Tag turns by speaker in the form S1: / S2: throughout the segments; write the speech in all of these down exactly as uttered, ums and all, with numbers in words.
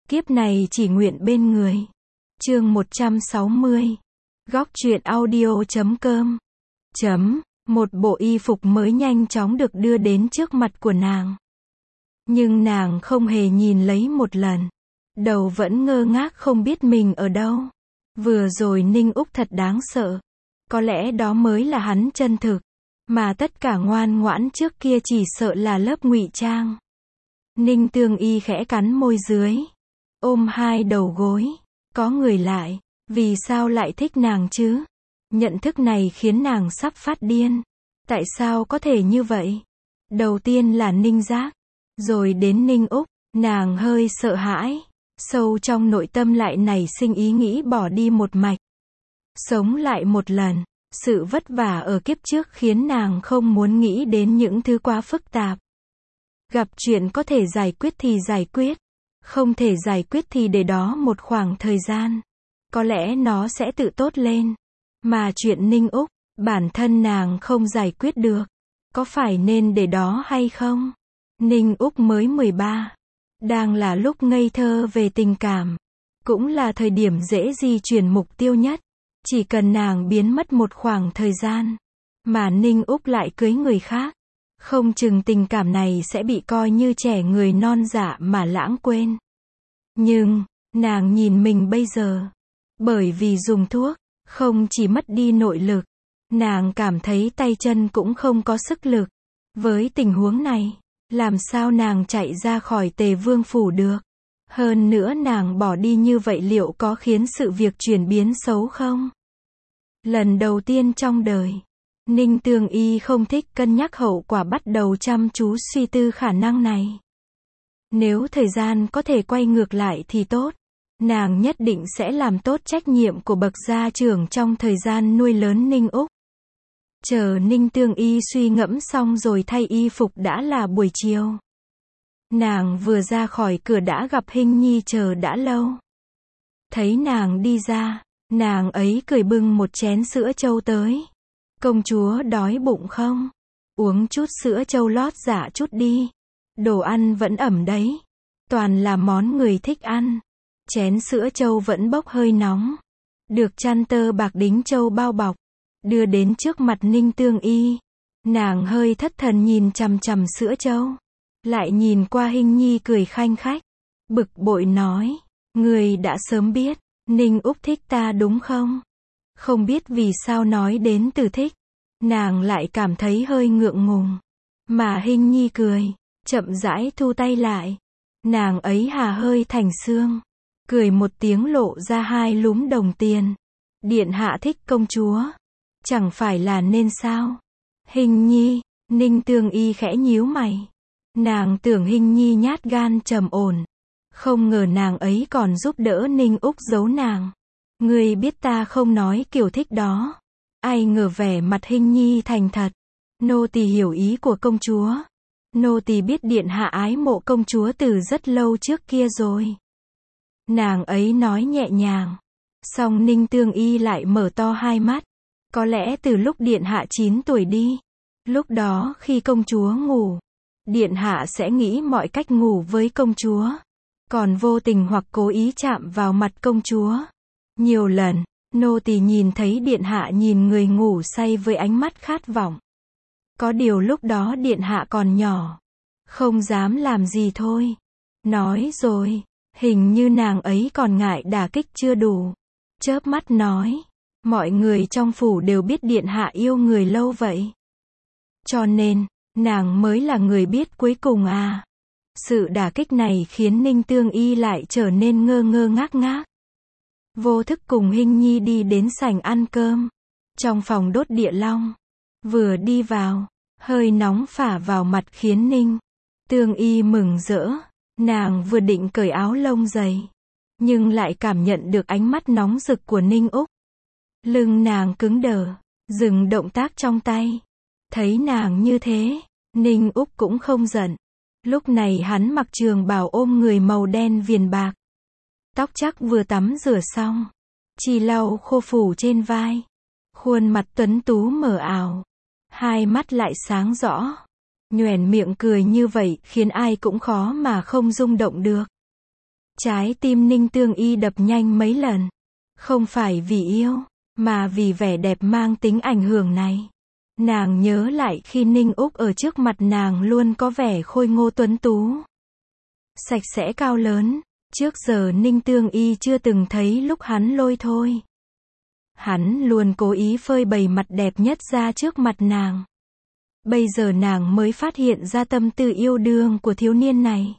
S1: Kiếp này chỉ nguyện bên người. Chương một trăm sáu mươi. Góc truyện audio chấm com. Chấm. Một bộ y phục mới nhanh chóng được đưa đến trước mặt của nàng. Nhưng nàng không hề nhìn lấy một lần. Đầu vẫn ngơ ngác không biết mình ở đâu. Vừa rồi Ninh Úc thật đáng sợ. Có lẽ đó mới là hắn chân thực. Mà tất cả ngoan ngoãn trước kia chỉ sợ là lớp ngụy trang. Ninh Tương Y khẽ cắn môi dưới. Ôm hai đầu gối. Có người lại. Vì sao lại thích nàng chứ? Nhận thức này khiến nàng sắp phát điên. Tại sao có thể như vậy? Đầu tiên là Ninh Giác. Rồi đến Ninh Úc. Nàng hơi sợ hãi. Sâu trong nội tâm lại nảy sinh ý nghĩ bỏ đi một mạch. Sống lại một lần. Sự vất vả ở kiếp trước khiến nàng không muốn nghĩ đến những thứ quá phức tạp. Gặp chuyện có thể giải quyết thì giải quyết. Không thể giải quyết thì để đó một khoảng thời gian. Có lẽ nó sẽ tự tốt lên. Mà chuyện Ninh Úc, bản thân nàng không giải quyết được. Có phải nên để đó hay không? Ninh Úc mới mười ba. Đang là lúc ngây thơ về tình cảm. Cũng là thời điểm dễ di chuyển mục tiêu nhất. Chỉ cần nàng biến mất một khoảng thời gian. Mà Ninh Úc lại cưới người khác. Không chừng tình cảm này sẽ bị coi như trẻ người non dạ mà lãng quên. Nhưng, nàng nhìn mình bây giờ. Bởi vì dùng thuốc, không chỉ mất đi nội lực. Nàng cảm thấy tay chân cũng không có sức lực. Với tình huống này, làm sao nàng chạy ra khỏi Tề Vương phủ được? Hơn nữa nàng bỏ đi như vậy liệu có khiến sự việc chuyển biến xấu không? Lần đầu tiên trong đời, Ninh Tương Y không thích cân nhắc hậu quả, bắt đầu chăm chú suy tư khả năng này. Nếu thời gian có thể quay ngược lại thì tốt. Nàng nhất định sẽ làm tốt trách nhiệm của bậc gia trưởng trong thời gian nuôi lớn Ninh Úc. Chờ Ninh Tương Y suy ngẫm xong rồi thay y phục đã là buổi chiều. Nàng vừa ra khỏi cửa đã gặp Hinh Nhi chờ đã lâu. Thấy nàng đi ra, nàng ấy cười bưng một chén sữa trâu tới. Công chúa đói bụng không? Uống chút sữa trâu lót dạ chút đi. Đồ ăn vẫn ẩm đấy. Toàn là món người thích ăn. Chén sữa trâu vẫn bốc hơi nóng. Được chăn tơ bạc đính trâu bao bọc. Đưa đến trước mặt Ninh Tương Y. Nàng hơi thất thần nhìn chằm chằm sữa trâu. Lại nhìn qua Hinh Nhi cười khanh khách. Bực bội nói. Người đã sớm biết. Ninh Úc thích ta đúng không? Không biết vì sao nói đến từ thích. Nàng lại cảm thấy hơi ngượng ngùng. Mà Hinh Nhi cười. Chậm rãi thu tay lại. Nàng ấy hà hơi thành xương. Cười một tiếng lộ ra hai lúm đồng tiền. Điện hạ thích công chúa. Chẳng phải là nên sao? Hinh Nhi. Ninh Tương Y khẽ nhíu mày. Nàng tưởng Hinh Nhi nhát gan trầm ổn. Không ngờ nàng ấy còn giúp đỡ Ninh Úc giấu nàng. Ngươi biết ta không nói kiểu thích đó. Ai ngờ vẻ mặt Hinh Nhi thành thật. Nô tỳ hiểu ý của công chúa. Nô tỳ biết điện hạ ái mộ công chúa từ rất lâu trước kia rồi. Nàng ấy nói nhẹ nhàng. Song Ninh Tương Y lại mở to hai mắt. Có lẽ từ lúc điện hạ chín tuổi đi. Lúc đó khi công chúa ngủ. Điện hạ sẽ nghĩ mọi cách ngủ với công chúa. Còn vô tình hoặc cố ý chạm vào mặt công chúa. Nhiều lần, nô tỳ nhìn thấy điện hạ nhìn người ngủ say với ánh mắt khát vọng. Có điều lúc đó điện hạ còn nhỏ. Không dám làm gì thôi. Nói rồi, hình như nàng ấy còn ngại đả kích chưa đủ. Chớp mắt nói. Mọi người trong phủ đều biết điện hạ yêu người lâu vậy. Cho nên, nàng mới là người biết cuối cùng à. Sự đả kích này khiến Ninh Tương Y lại trở nên ngơ ngơ ngác ngác. Vô thức cùng Hinh Nhi đi đến sảnh ăn cơm. Trong phòng đốt địa long. Vừa đi vào, hơi nóng phả vào mặt khiến Ninh Tương Y mừng rỡ. Nàng vừa định cởi áo lông dày. Nhưng lại cảm nhận được ánh mắt nóng rực của Ninh Úc. Lưng nàng cứng đờ. Dừng động tác trong tay. Thấy nàng như thế, Ninh Úc cũng không giận. Lúc này hắn mặc trường bào ôm người màu đen viền bạc. Tóc chắc vừa tắm rửa xong. Chỉ lau khô phủ trên vai. Khuôn mặt tuấn tú mờ ảo. Hai mắt lại sáng rõ. Nhoẻn miệng cười như vậy khiến ai cũng khó mà không rung động được. Trái tim Ninh Tương Y đập nhanh mấy lần. Không phải vì yêu, mà vì vẻ đẹp mang tính ảnh hưởng này. Nàng nhớ lại khi Ninh Úc ở trước mặt nàng luôn có vẻ khôi ngô tuấn tú, sạch sẽ cao lớn. Trước giờ Ninh Tương Y chưa từng thấy lúc hắn lôi thôi. Hắn luôn cố ý phơi bày mặt đẹp nhất ra trước mặt nàng. Bây giờ nàng mới phát hiện ra tâm tư yêu đương của thiếu niên này.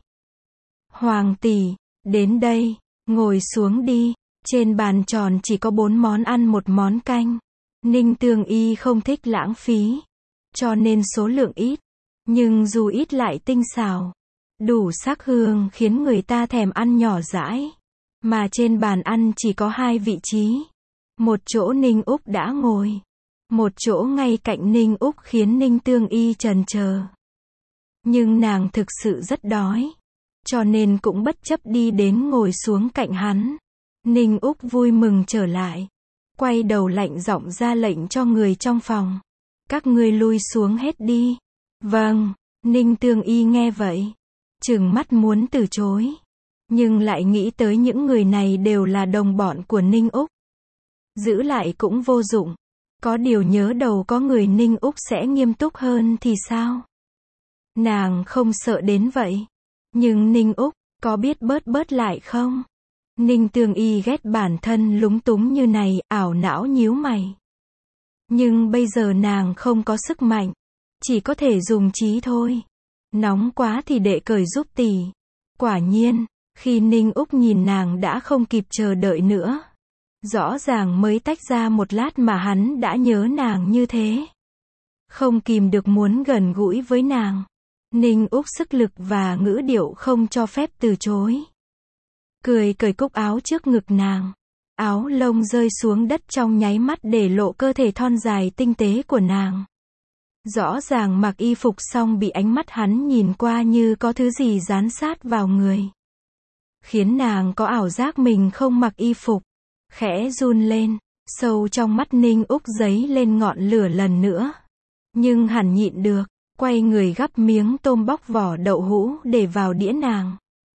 S1: Hoàng tỷ, đến đây, ngồi xuống đi. Trên bàn tròn chỉ có bốn món ăn một món canh. Ninh Tương Y không thích lãng phí, cho nên số lượng ít. Nhưng dù ít lại tinh xảo, đủ sắc hương khiến người ta thèm ăn nhỏ dãi. Mà trên bàn ăn chỉ có hai vị trí. Một chỗ Ninh Úc đã ngồi, một chỗ ngay cạnh Ninh Úc khiến Ninh Tương Y chần chờ. Nhưng nàng thực sự rất đói, cho nên cũng bất chấp đi đến ngồi xuống cạnh hắn. Ninh Úc vui mừng trở lại, quay đầu lạnh giọng ra lệnh cho người trong phòng. Các ngươi lui xuống hết đi. Vâng, Ninh Tương Y nghe vậy, trừng mắt muốn từ chối. Nhưng lại nghĩ tới những người này đều là đồng bọn của Ninh Úc. Giữ lại cũng vô dụng. Có điều nhớ đầu có người Ninh Úc sẽ nghiêm túc hơn thì sao? Nàng không sợ đến vậy. Nhưng Ninh Úc, có biết bớt bớt lại không? Ninh Tương Y ghét bản thân lúng túng như này, ảo não nhíu mày. Nhưng bây giờ nàng không có sức mạnh, chỉ có thể dùng trí thôi. Nóng quá thì đệ cởi giúp tỷ. Quả nhiên, khi Ninh Úc nhìn nàng đã không kịp chờ đợi nữa. Rõ ràng mới tách ra một lát mà hắn đã nhớ nàng như thế. Không kìm được muốn gần gũi với nàng. Ninh Úc sức lực và ngữ điệu không cho phép từ chối. Cười cởi cúc áo trước ngực nàng. Áo lông rơi xuống đất trong nháy mắt để lộ cơ thể thon dài tinh tế của nàng. Rõ ràng mặc y phục xong bị ánh mắt hắn nhìn qua như có thứ gì dán sát vào người. Khiến nàng có ảo giác mình không mặc y phục. Khẽ run lên, sâu trong mắt Ninh Úc giấy lên ngọn lửa lần nữa. Nhưng hẳn nhịn được, quay người gắp miếng tôm bóc vỏ đậu hũ để vào đĩa nàng.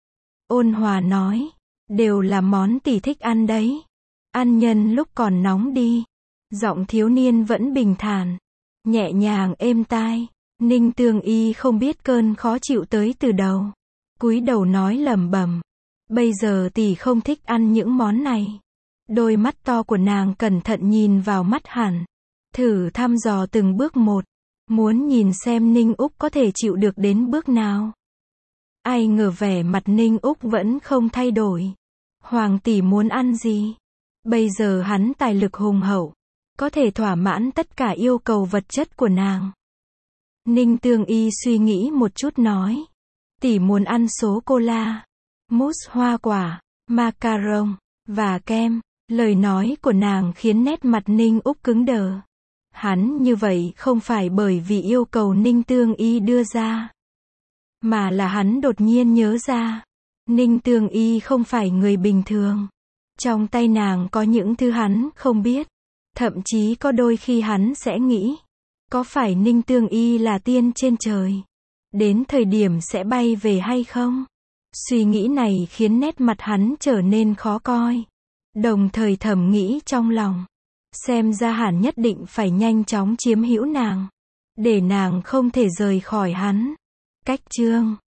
S1: Ôn hòa nói, đều là món tỷ thích ăn đấy. Ăn nhân lúc còn nóng đi. Giọng thiếu niên vẫn bình thản, nhẹ nhàng êm tai. Ninh Tương Y không biết cơn khó chịu tới từ đầu. Cúi đầu nói lẩm bẩm, bây giờ tỷ không thích ăn những món này. Đôi mắt to của nàng cẩn thận nhìn vào mắt hắn, thử thăm dò từng bước một, muốn nhìn xem Ninh Úc có thể chịu được đến bước nào. Ai ngờ vẻ mặt Ninh Úc vẫn không thay đổi. Hoàng tỷ muốn ăn gì? Bây giờ hắn tài lực hùng hậu, có thể thỏa mãn tất cả yêu cầu vật chất của nàng. Ninh Tương Y suy nghĩ một chút nói, tỷ muốn ăn sô-cô-la, mousse hoa quả, macaron và kem. Lời nói của nàng khiến nét mặt Ninh Úc cứng đờ. Hắn như vậy không phải bởi vì yêu cầu Ninh Tương Y đưa ra, mà là hắn đột nhiên nhớ ra. Ninh Tương Y không phải người bình thường. Trong tay nàng có những thứ hắn không biết. Thậm chí có đôi khi hắn sẽ nghĩ, có phải Ninh Tương Y là tiên trên trời, đến thời điểm sẽ bay về hay không? Suy nghĩ này khiến nét mặt hắn trở nên khó coi. Đồng thời thầm nghĩ trong lòng, xem ra hắn nhất định phải nhanh chóng chiếm hữu nàng, để nàng không thể rời khỏi hắn. Cách chương